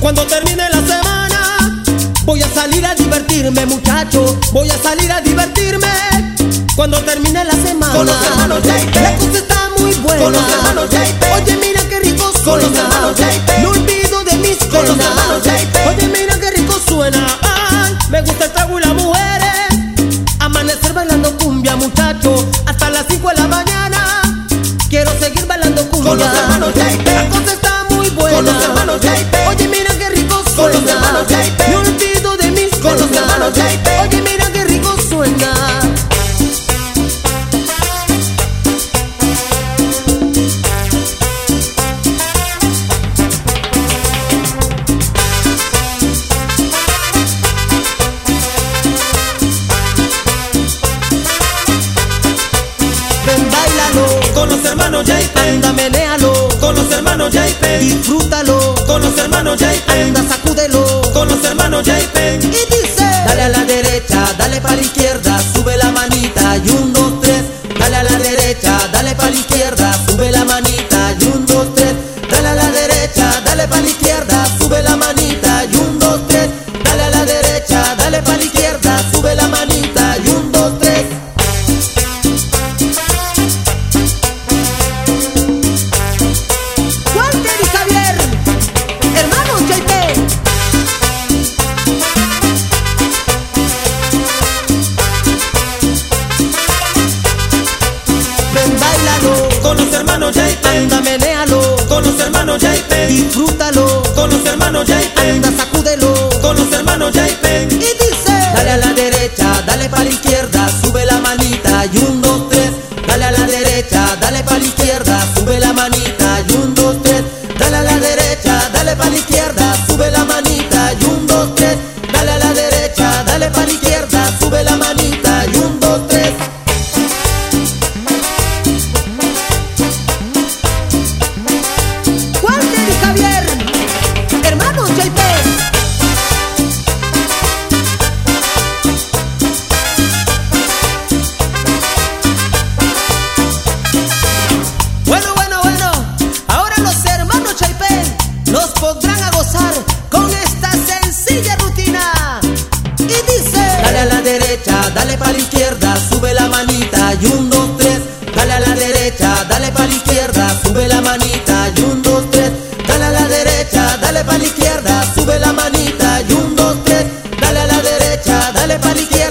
Cuando termine la semana voy a salir a divertirme, muchacho. Voy a salir a divertirme cuando termine la semana. Con los hermanos JP. La cosa está muy buena. Con los hermanos JP. Oye, mira qué rico suena. Con los hermanos JP. No olvido de mis Con los penas. hermanos JP. Oye, mira qué rico suena. Ay, me gusta el trago y las mujeres. Amanecer bailando cumbia, muchacho, hasta las 5 de la mañana. Quiero seguir bailando cumbia. Con los hermanos JP. La cosa está muy buena. Con los hermanos JP. Oye, mira qué rico suena. Con los hermanos JP. No olvido de mis Con los penas. hermanos JP. Oye, mira qué rico suena. Ven, báilalo Con los hermanos JP. anda, menéalo Con los hermanos JP. disfrútalo Con los hermanos JP. anda, sacúdelo Con los hermanos JP. y dice: Dale a la derecha, dale para la izquierda, sube la manita y 1, 2, 3. Dale a la derecha, dale para la izquierda, sube la manita y 1, 2, 3. Dale a la derecha, dale para la izquierda, sube la manita y 1, 2, 3. Dale a la derecha, dale para la izquierda, sube la manita y 1, 2, 3. Walter y Javier, hermanos JP. Ven, báilalo Con los hermanos JP. anda, menéalo Con los hermanos JP. disfrútalo Con los hermanos JP. anda, sacúdelo Con los hermanos JP. y dice: Dale a la derecha, dale para la izquierda, sube la manita y 1, 2, 3. Dale a la derecha, dale para la izquierda, sube la manita y 1, 2, 3. Dale a la derecha, dale para la izquierda, sube la manita y 1, 2, 3. Dale a la derecha, dale para la izquierda, sube la manita y 1, 2, 3. Walter y Javier, hermanos JP. Bueno, ahora los hermanos JP nos pondrán a gozar con esta sencilla rutina. Y dice: Dale a la derecha, dale para la izquierda, sube la manita y 1, 2, 3. Dale a la derecha, dale para la izquierda, sube la manita y 1, 2, 3. Dale a la derecha, dale para la izquierda, sube la manita y 1, 2, 3. Dale a la derecha, dale para la izquierda.